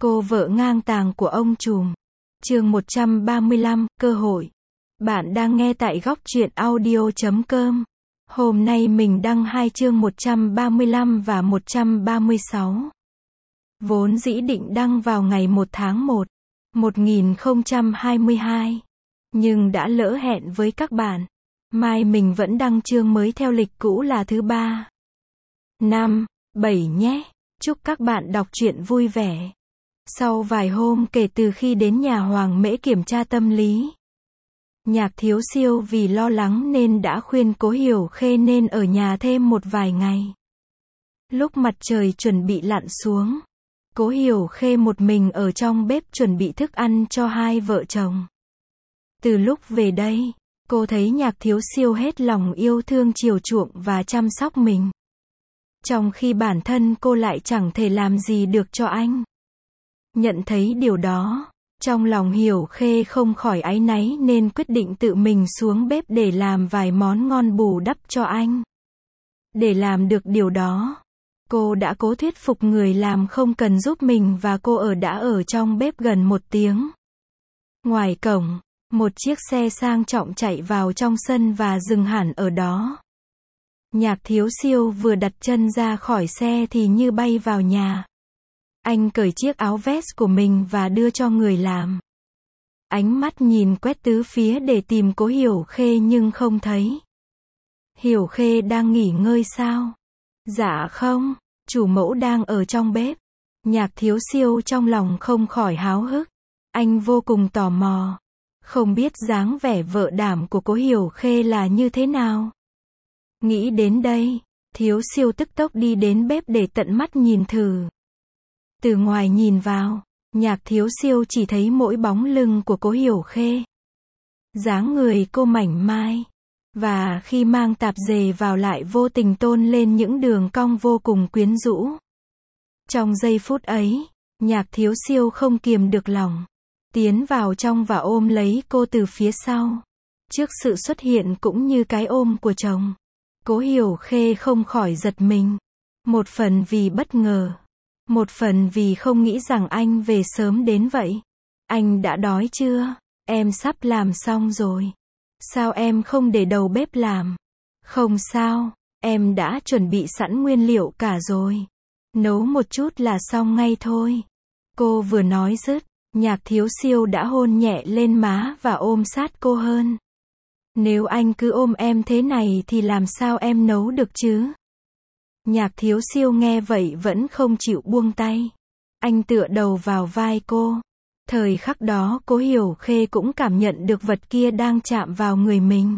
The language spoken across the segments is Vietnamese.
Cô vợ ngang tàng của ông trùm. Chương 135, cơ hội. Bạn đang nghe tại góc truyện audio.com. Hôm nay mình đăng 2 chương 135 và 136. Vốn dĩ định đăng vào ngày 1 tháng 1, 1022. Nhưng đã lỡ hẹn với các bạn. Mai mình vẫn đăng chương mới theo lịch cũ là thứ 3, 5, 7 nhé. Chúc các bạn đọc truyện vui vẻ. Sau vài hôm kể từ khi đến nhà Hoàng Mễ kiểm tra tâm lý, Nhạc Thiếu Siêu vì lo lắng nên đã khuyên Cố Hiểu Khê nên ở nhà thêm một vài ngày. Lúc mặt trời chuẩn bị lặn xuống, Cố Hiểu Khê một mình ở trong bếp chuẩn bị thức ăn cho hai vợ chồng. Từ lúc về đây, cô thấy Nhạc Thiếu Siêu hết lòng yêu thương chiều chuộng và chăm sóc mình. Trong khi bản thân cô lại chẳng thể làm gì được cho anh. Nhận thấy điều đó, trong lòng Hiểu Khê không khỏi áy náy nên quyết định tự mình xuống bếp để làm vài món ngon bù đắp cho anh. Để làm được điều đó, cô đã cố thuyết phục người làm không cần giúp mình và cô đã ở trong bếp gần 1 tiếng. Ngoài cổng, một chiếc xe sang trọng chạy vào trong sân và dừng hẳn ở đó. Nhạc Thiếu Siêu vừa đặt chân ra khỏi xe thì như bay vào nhà. Anh cởi chiếc áo vest của mình và đưa cho người làm. Ánh mắt nhìn quét tứ phía để tìm Cố Hiểu Khê nhưng không thấy. Hiểu Khê đang nghỉ ngơi sao? Dạ không, chủ mẫu đang ở trong bếp. Nhạc Thiếu Siêu trong lòng không khỏi háo hức. Anh vô cùng tò mò. Không biết dáng vẻ vợ đảm của Cố Hiểu Khê là như thế nào. Nghĩ đến đây, Thiếu Siêu tức tốc đi đến bếp để tận mắt nhìn thử. Từ ngoài nhìn vào, Nhạc Thiếu Siêu chỉ thấy mỗi bóng lưng của Cố Hiểu Khê. Dáng người cô mảnh mai, và khi mang tạp dề vào lại vô tình tôn lên những đường cong vô cùng quyến rũ. Trong giây phút ấy, Nhạc Thiếu Siêu không kiềm được lòng, tiến vào trong và ôm lấy cô từ phía sau. Trước sự xuất hiện cũng như cái ôm của chồng, Cố Hiểu Khê không khỏi giật mình. Một phần vì bất ngờ, một phần vì không nghĩ rằng anh về sớm đến vậy. Anh đã đói chưa? Em sắp làm xong rồi. Sao em không để đầu bếp làm? Không sao, em đã chuẩn bị sẵn nguyên liệu cả rồi. Nấu một chút là xong ngay thôi. Cô vừa nói dứt, Nhạc Thiếu Siêu đã hôn nhẹ lên má và ôm sát cô hơn. Nếu anh cứ ôm em thế này thì làm sao em nấu được chứ? Nhạc Thiếu Siêu nghe vậy vẫn không chịu buông tay. Anh tựa đầu vào vai cô. Thời khắc đó Cố Hiểu Khê cũng cảm nhận được vật kia đang chạm vào người mình.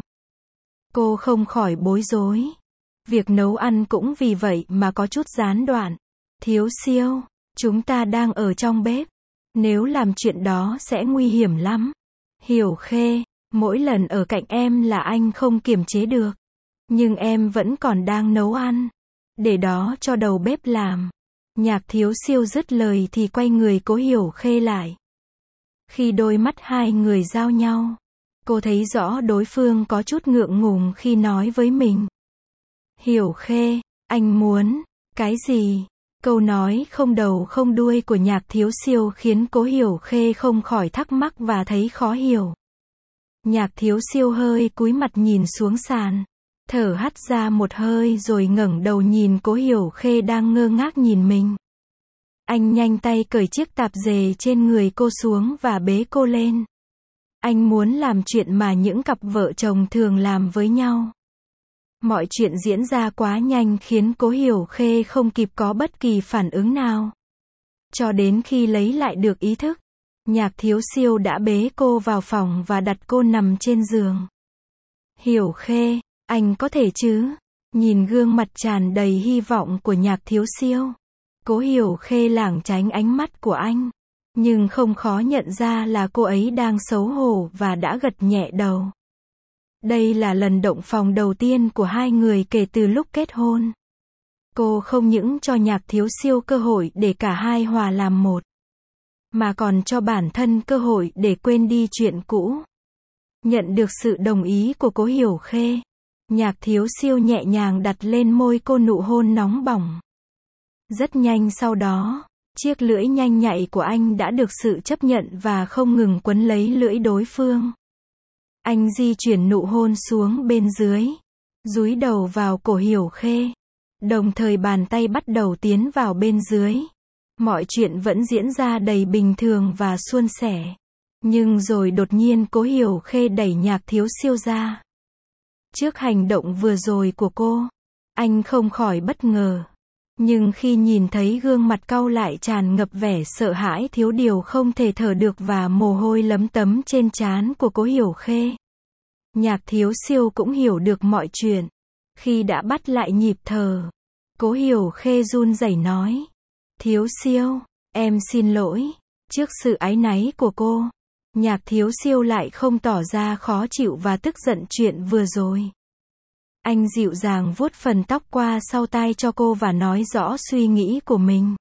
Cô không khỏi bối rối. Việc nấu ăn cũng vì vậy mà có chút gián đoạn. Thiếu Siêu, chúng ta đang ở trong bếp. Nếu làm chuyện đó sẽ nguy hiểm lắm. Hiểu Khê, mỗi lần ở cạnh em là anh không kiềm chế được. Nhưng em vẫn còn đang nấu ăn. Để đó cho đầu bếp làm. Nhạc Thiếu Siêu dứt lời thì quay người Cố Hiểu Khê lại. Khi đôi mắt hai người giao nhau, cô thấy rõ đối phương có chút ngượng ngùng khi nói với mình. Hiểu Khê, anh muốn cái gì? Câu nói không đầu không đuôi của Nhạc Thiếu Siêu khiến Cố Hiểu Khê không khỏi thắc mắc và thấy khó hiểu. Nhạc Thiếu Siêu hơi cúi mặt nhìn xuống sàn, thở hắt ra một hơi rồi ngẩng đầu nhìn Cố Hiểu Khê đang ngơ ngác nhìn mình. Anh nhanh tay cởi chiếc tạp dề trên người cô xuống và bế cô lên. Anh muốn làm chuyện mà những cặp vợ chồng thường làm với nhau. Mọi chuyện diễn ra quá nhanh khiến Cố Hiểu Khê không kịp có bất kỳ phản ứng nào. Cho đến khi lấy lại được ý thức, Nhạc Thiếu Siêu đã bế cô vào phòng và đặt cô nằm trên giường. Hiểu Khê, anh có thể chứ? Nhìn gương mặt tràn đầy hy vọng của Nhạc Thiếu Siêu, Cố Hiểu Khê lảng tránh ánh mắt của anh. Nhưng không khó nhận ra là cô ấy đang xấu hổ và đã gật nhẹ đầu. Đây là lần động phòng đầu tiên của hai người kể từ lúc kết hôn. Cô không những cho Nhạc Thiếu Siêu cơ hội để cả hai hòa làm một, mà còn cho bản thân cơ hội để quên đi chuyện cũ. Nhận được sự đồng ý của Cố Hiểu Khê, Nhạc Thiếu Siêu nhẹ nhàng đặt lên môi cô nụ hôn nóng bỏng. Rất nhanh sau đó, Chiếc lưỡi nhanh nhạy của anh đã được sự chấp nhận và không ngừng quấn lấy lưỡi đối phương. Anh di chuyển nụ hôn xuống bên dưới, dúi đầu vào cổ Hiểu Khê. Đồng thời bàn tay bắt đầu tiến vào bên dưới. Mọi chuyện vẫn diễn ra đầy bình thường và suôn sẻ. Nhưng rồi đột nhiên Cố Hiểu Khê đẩy Nhạc Thiếu Siêu ra. Trước hành động vừa rồi của cô, anh không khỏi bất ngờ. Nhưng khi nhìn thấy gương mặt cau lại tràn ngập vẻ sợ hãi thiếu điều không thể thở được và mồ hôi lấm tấm trên trán của Cố Hiểu Khê, Nhạc Thiếu Siêu cũng hiểu được mọi chuyện. Khi đã bắt lại nhịp thở, Cố Hiểu Khê run rẩy nói: Thiếu Siêu, em xin lỗi. Trước sự áy náy của cô, Nhạc Thiếu Siêu lại không tỏ ra khó chịu và tức giận chuyện vừa rồi. Anh dịu dàng vuốt phần tóc qua sau tai cho cô và nói rõ suy nghĩ của mình.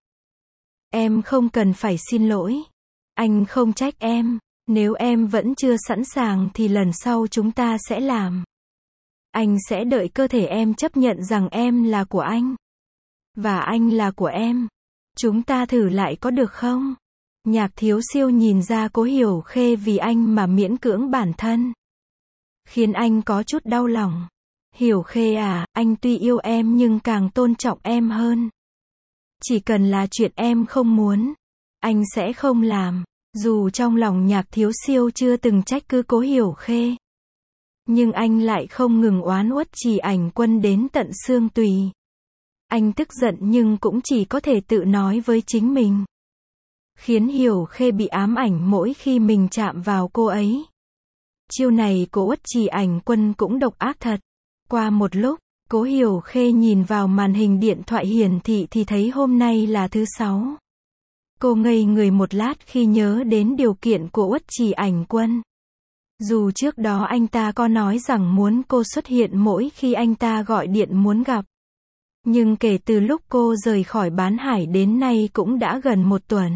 Em không cần phải xin lỗi. Anh không trách em. Nếu em vẫn chưa sẵn sàng thì lần sau chúng ta sẽ làm. Anh sẽ đợi cơ thể em chấp nhận rằng em là của anh. Và anh là của em. Chúng ta thử lại có được không? Nhạc Thiếu Siêu nhìn ra Cố Hiểu Khê vì anh mà miễn cưỡng bản thân, khiến anh có chút đau lòng. Hiểu Khê à, anh tuy yêu em nhưng càng tôn trọng em hơn. Chỉ cần là chuyện em không muốn, anh sẽ không làm. Dù trong lòng Nhạc Thiếu Siêu chưa từng trách cứ Cố Hiểu Khê, nhưng anh lại không ngừng oán uất Trì Ảnh Quân đến tận xương tủy. Anh tức giận nhưng cũng chỉ có thể tự nói với chính mình, khiến Hiểu Khê bị ám ảnh mỗi khi mình chạm vào cô ấy. Chiêu này của Uất Trì Ảnh Quân cũng độc ác thật. Qua một lúc, Cố Hiểu Khê nhìn vào màn hình điện thoại hiển thị thì thấy hôm nay là thứ 6. Cô ngây người một lát khi nhớ đến điều kiện của Uất Trì Ảnh Quân. Dù trước đó anh ta có nói rằng muốn cô xuất hiện mỗi khi anh ta gọi điện muốn gặp. Nhưng kể từ lúc cô rời khỏi Bán Hải đến nay cũng đã gần 1 tuần.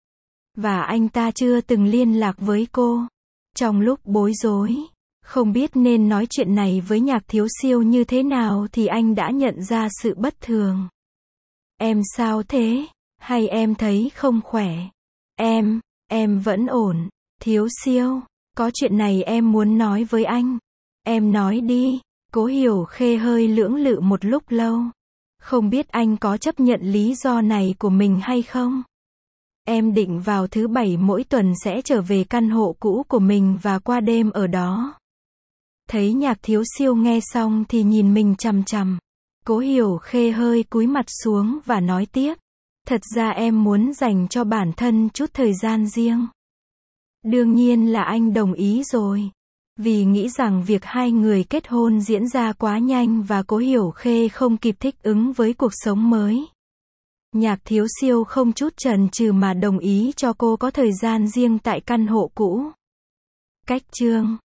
Và anh ta chưa từng liên lạc với cô. Trong lúc bối rối, không biết nên nói chuyện này với Nhạc Thiếu Siêu như thế nào thì anh đã nhận ra sự bất thường. Em sao thế? Hay em thấy không khỏe? Em vẫn ổn. Thiếu Siêu, có chuyện này em muốn nói với anh. Em nói đi. Cố Hiểu Khê hơi lưỡng lự một lúc lâu. Không biết anh có chấp nhận lý do này của mình hay không? Em định vào thứ 7 mỗi tuần sẽ trở về căn hộ cũ của mình và qua đêm ở đó. Thấy Nhạc Thiếu Siêu nghe xong thì nhìn mình chằm chằm. Cố Hiểu Khê hơi cúi mặt xuống và nói tiếp. Thật ra em muốn dành cho bản thân chút thời gian riêng. Đương nhiên là anh đồng ý rồi. Vì nghĩ rằng việc hai người kết hôn diễn ra quá nhanh và Cố Hiểu Khê không kịp thích ứng với cuộc sống mới. Nhạc Thiếu Siêu không chút chần chừ mà đồng ý cho cô có thời gian riêng tại căn hộ cũ. Cách chương